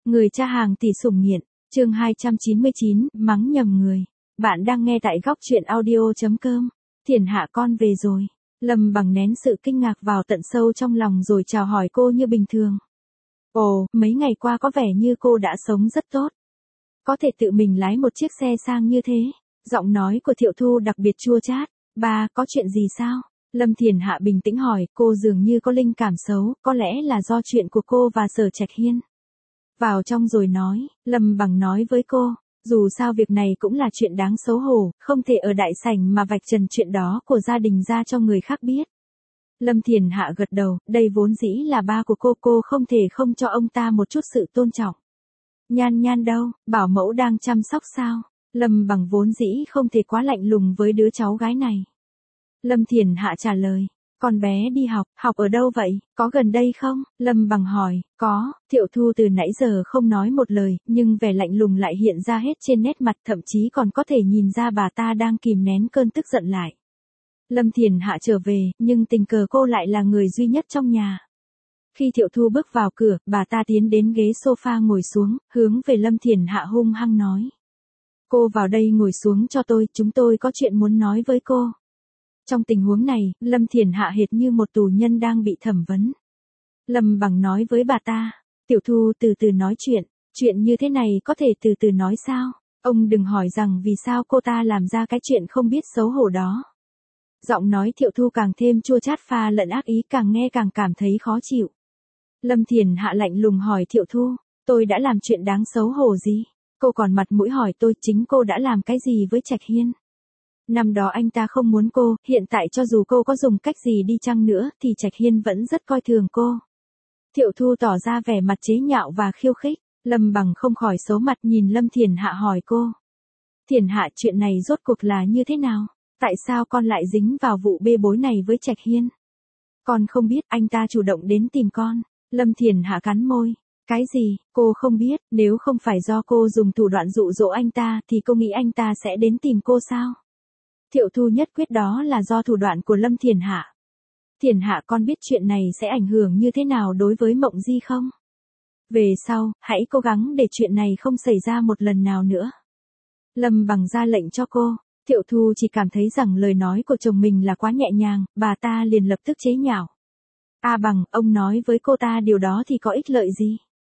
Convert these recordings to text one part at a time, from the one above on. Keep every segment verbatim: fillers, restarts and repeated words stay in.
Người cha hàng tỷ sủng nghiện, chương hai trăm chín mươi chín, mắng nhầm người. Bạn đang nghe tại góc truyện audio chấm com. Thiển Hạ con về rồi. Lâm Bằng nén sự kinh ngạc vào tận sâu trong lòng rồi chào hỏi cô như bình thường. Ồ, mấy ngày qua có vẻ như cô đã sống rất tốt. Có thể tự mình lái một chiếc xe sang như thế. Giọng nói của Thiệu Thu đặc biệt chua chát. Ba, có chuyện gì sao? Lâm Thiển Hạ bình tĩnh hỏi, cô dường như có linh cảm xấu, có lẽ là do chuyện của cô và Sở Trạch Hiên. Vào trong rồi nói, Lâm Bằng nói với cô, dù sao việc này cũng là chuyện đáng xấu hổ, không thể ở đại sảnh mà vạch trần chuyện đó của gia đình ra cho người khác biết. Lâm Thiển Hạ gật đầu, đây vốn dĩ là ba của cô, cô không thể không cho ông ta một chút sự tôn trọng. Nhan Nhan đâu, bảo mẫu đang chăm sóc sao? Lâm Bằng vốn dĩ không thể quá lạnh lùng với đứa cháu gái này. Lâm Thiển Hạ trả lời, con bé đi học, học ở đâu vậy, có gần đây không? Lâm Bằng hỏi, có. Thiệu Thu từ nãy giờ không nói một lời, nhưng vẻ lạnh lùng lại hiện ra hết trên nét mặt, thậm chí còn có thể nhìn ra bà ta đang kìm nén cơn tức giận lại. Lâm Thiển Hạ trở về, nhưng tình cờ cô lại là người duy nhất trong nhà. Khi Thiệu Thu bước vào cửa, bà ta tiến đến ghế sofa ngồi xuống, hướng về Lâm Thiển Hạ hung hăng nói. Cô vào đây ngồi xuống cho tôi, chúng tôi có chuyện muốn nói với cô. Trong tình huống này, Lâm Thiển Hạ hệt như một tù nhân đang bị thẩm vấn. Lâm Bằng nói với bà ta, Tiểu Thu từ từ nói chuyện, chuyện như thế này có thể từ từ nói sao? Ông đừng hỏi rằng vì sao cô ta làm ra cái chuyện không biết xấu hổ đó. Giọng nói Thiệu Thu càng thêm chua chát pha lẫn ác ý, càng nghe càng cảm thấy khó chịu. Lâm Thiển Hạ lạnh lùng hỏi Thiệu Thu, tôi đã làm chuyện đáng xấu hổ gì? Cô còn mặt mũi hỏi tôi, chính cô đã làm cái gì với Trạch Hiên? Năm đó anh ta không muốn cô, hiện tại cho dù cô có dùng cách gì đi chăng nữa thì Trạch Hiên vẫn rất coi thường cô. Thiệu Thu tỏ ra vẻ mặt chế nhạo và khiêu khích. Lâm Bằng không khỏi xấu mặt nhìn Lâm Thiển Hạ hỏi cô. Thiển Hạ, chuyện này rốt cuộc là như thế nào? Tại sao con lại dính vào vụ bê bối này với Trạch Hiên? Con không biết, anh ta chủ động đến tìm con. Lâm Thiển Hạ cắn môi. Cái gì, cô không biết, nếu không phải do cô dùng thủ đoạn dụ dỗ anh ta thì cô nghĩ anh ta sẽ đến tìm cô sao? Thiệu Thu nhất quyết đó là do thủ đoạn của Lâm Thiển Hạ. Thiển Hạ, con biết chuyện này sẽ ảnh hưởng như thế nào đối với Mộng Di không? Về sau, hãy cố gắng để chuyện này không xảy ra một lần nào nữa. Lâm Bằng ra lệnh cho cô. Thiệu Thu chỉ cảm thấy rằng lời nói của chồng mình là quá nhẹ nhàng, bà ta liền lập tức chế nhạo. A Bằng, ông nói với cô ta điều đó thì có ích lợi gì?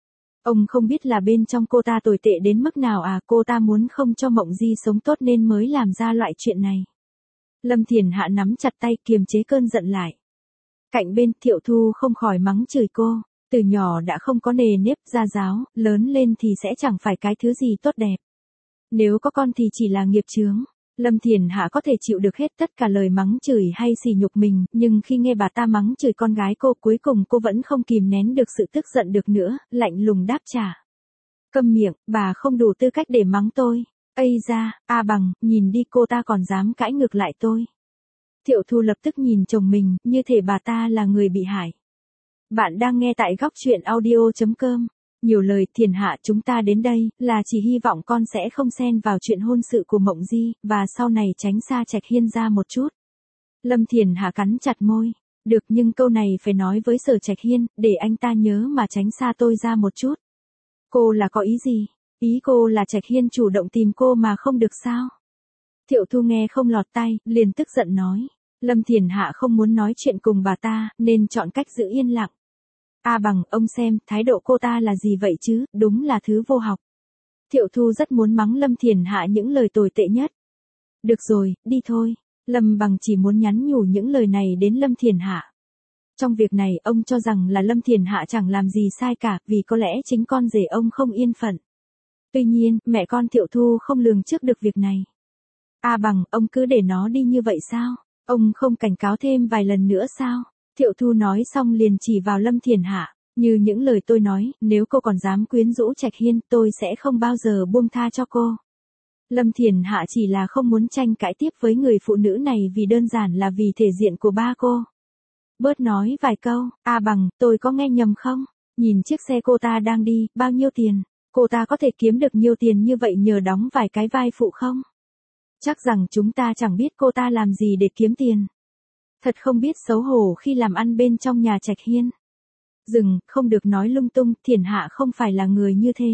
Ông không biết là bên trong cô ta tồi tệ đến mức nào à, cô ta muốn không cho Mộng Di sống tốt nên mới làm ra loại chuyện này. Lâm Thiển Hạ nắm chặt tay kiềm chế cơn giận lại. Cạnh bên, Thiệu Thu không khỏi mắng chửi cô, từ nhỏ đã không có nề nếp gia giáo, lớn lên thì sẽ chẳng phải cái thứ gì tốt đẹp. Nếu có con thì chỉ là nghiệp chướng. Lâm Thiển Hạ có thể chịu được hết tất cả lời mắng chửi hay sỉ nhục mình, nhưng khi nghe bà ta mắng chửi con gái cô, cuối cùng cô vẫn không kìm nén được sự tức giận được nữa, lạnh lùng đáp trả. Câm miệng, bà không đủ tư cách để mắng tôi. Ây da, A Bằng, nhìn đi, cô ta còn dám cãi ngược lại tôi. Thiệu Thu lập tức nhìn chồng mình, như thể bà ta là người bị hại. Bạn đang nghe tại góc truyện audio chấm com. Nhiều lời, Thiển Hạ, chúng ta đến đây là chỉ hy vọng con sẽ không xen vào chuyện hôn sự của Mộng Di, và sau này tránh xa Trạch Hiên ra một chút. Lâm Thiển Hạ cắn chặt môi. Được, nhưng câu này phải nói với Sở Trạch Hiên, để anh ta nhớ mà tránh xa tôi ra một chút. Cô là có ý gì? Ý cô là Trạch Hiên chủ động tìm cô mà không được sao? Thiệu Thu nghe không lọt tai, liền tức giận nói. Lâm Thiển Hạ không muốn nói chuyện cùng bà ta, nên chọn cách giữ yên lặng. A Bằng, ông xem, thái độ cô ta là gì vậy chứ, đúng là thứ vô học. Thiệu Thu rất muốn mắng Lâm Thiển Hạ những lời tồi tệ nhất. Được rồi, đi thôi. Lâm Bằng chỉ muốn nhắn nhủ những lời này đến Lâm Thiển Hạ. Trong việc này, ông cho rằng là Lâm Thiển Hạ chẳng làm gì sai cả, vì có lẽ chính con rể ông không yên phận. Tuy nhiên, mẹ con Thiệu Thu không lường trước được việc này. A Bằng, ông cứ để nó đi như vậy sao? Ông không cảnh cáo thêm vài lần nữa sao? Thiệu Thu nói xong liền chỉ vào Lâm Thiển Hạ. Như những lời tôi nói, nếu cô còn dám quyến rũ Trạch Hiên, tôi sẽ không bao giờ buông tha cho cô. Lâm Thiển Hạ chỉ là không muốn tranh cãi tiếp với người phụ nữ này vì đơn giản là vì thể diện của ba cô. Bớt nói vài câu, A Bằng, tôi có nghe nhầm không? Nhìn chiếc xe cô ta đang đi, bao nhiêu tiền? Cô ta có thể kiếm được nhiều tiền như vậy nhờ đóng vài cái vai phụ không? Chắc rằng chúng ta chẳng biết cô ta làm gì để kiếm tiền. Thật không biết xấu hổ khi làm ăn bên trong nhà Trạch Hiên. Dừng, không được nói lung tung, Thiển Hạ không phải là người như thế.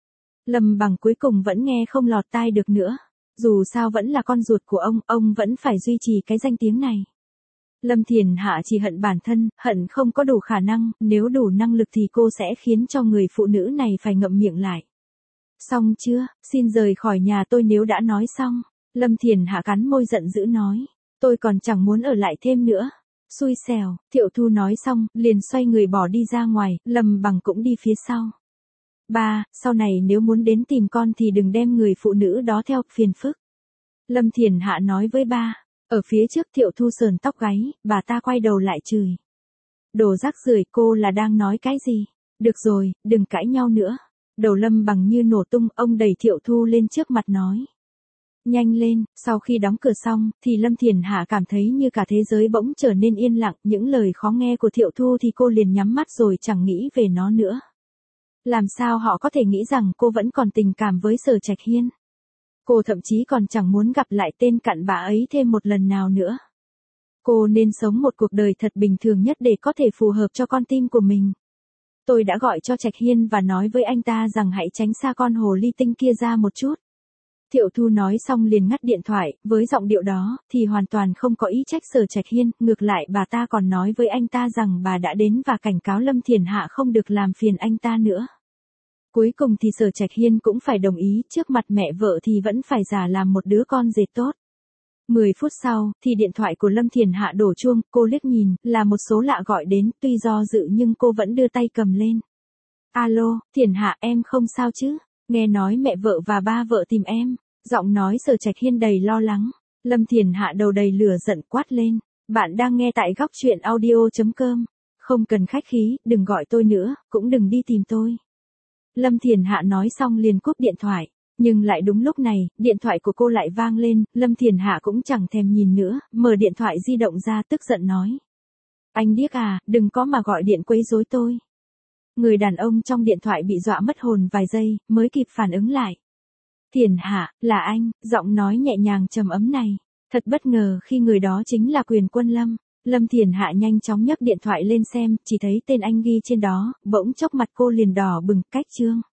Lâm Bằng cuối cùng vẫn nghe không lọt tai được nữa. Dù sao vẫn là con ruột của ông, ông vẫn phải duy trì cái danh tiếng này. Lâm Thiển Hạ chỉ hận bản thân, hận không có đủ khả năng, nếu đủ năng lực thì cô sẽ khiến cho người phụ nữ này phải ngậm miệng lại. Xong chưa, xin rời khỏi nhà tôi nếu đã nói xong. Lâm Thiển Hạ cắn môi giận dữ nói. Tôi còn chẳng muốn ở lại thêm nữa. Xui xẻo, Thiệu Thu nói xong, liền xoay người bỏ đi ra ngoài, Lâm Bằng cũng đi phía sau. Ba, sau này nếu muốn đến tìm con thì đừng đem người phụ nữ đó theo, phiền phức. Lâm Thiển Hạ nói với ba. Ở phía trước Thiệu Thu sờn tóc gáy, bà ta quay đầu lại chửi. Đồ rác rưởi, cô là đang nói cái gì? Được rồi, đừng cãi nhau nữa. Đầu Lâm Bằng như nổ tung, ông đẩy Thiệu Thu lên trước mặt nói. Nhanh lên, sau khi đóng cửa xong, thì Lâm Thiển Hạ cảm thấy như cả thế giới bỗng trở nên yên lặng, những lời khó nghe của Thiệu Thu thì cô liền nhắm mắt rồi chẳng nghĩ về nó nữa. Làm sao họ có thể nghĩ rằng cô vẫn còn tình cảm với Sở Trạch Hiên? Cô thậm chí còn chẳng muốn gặp lại tên cặn bã ấy thêm một lần nào nữa. Cô nên sống một cuộc đời thật bình thường nhất để có thể phù hợp cho con tim của mình. Tôi đã gọi cho Trạch Hiên và nói với anh ta rằng hãy tránh xa con hồ ly tinh kia ra một chút. Thiệu Thu nói xong liền ngắt điện thoại, với giọng điệu đó, thì hoàn toàn không có ý trách Sở Trạch Hiên, ngược lại bà ta còn nói với anh ta rằng bà đã đến và cảnh cáo Lâm Thiển Hạ không được làm phiền anh ta nữa. Cuối cùng thì Sở Trạch Hiên cũng phải đồng ý, trước mặt mẹ vợ thì vẫn phải giả làm một đứa con dệt tốt. Mười phút sau, thì điện thoại của Lâm Thiển Hạ đổ chuông, cô liếc nhìn, là một số lạ gọi đến, tuy do dự nhưng cô vẫn đưa tay cầm lên. Alo, Thiển Hạ, em không sao chứ? Nghe nói mẹ vợ và ba vợ tìm em. Giọng nói Sở Trạch Hiên đầy lo lắng. Lâm Thiển Hạ đầu đầy lửa giận quát lên. Bạn đang nghe tại góc truyện audio chấm com. Không cần khách khí, đừng gọi tôi nữa, cũng đừng đi tìm tôi. Lâm Thiển Hạ nói xong liền cúp điện thoại. Nhưng lại đúng lúc này, điện thoại của cô lại vang lên, Lâm Thiển Hạ cũng chẳng thèm nhìn nữa, mở điện thoại di động ra tức giận nói. Anh điếc à, đừng có mà gọi điện quấy rối tôi. Người đàn ông trong điện thoại bị dọa mất hồn vài giây, mới kịp phản ứng lại. Thiển Hạ, là anh, giọng nói nhẹ nhàng trầm ấm này. Thật bất ngờ khi người đó chính là Quyền Quân Lâm. Lâm Thiển Hạ nhanh chóng nhấc điện thoại lên xem, chỉ thấy tên anh ghi trên đó, bỗng chốc mặt cô liền đỏ bừng, cách chương.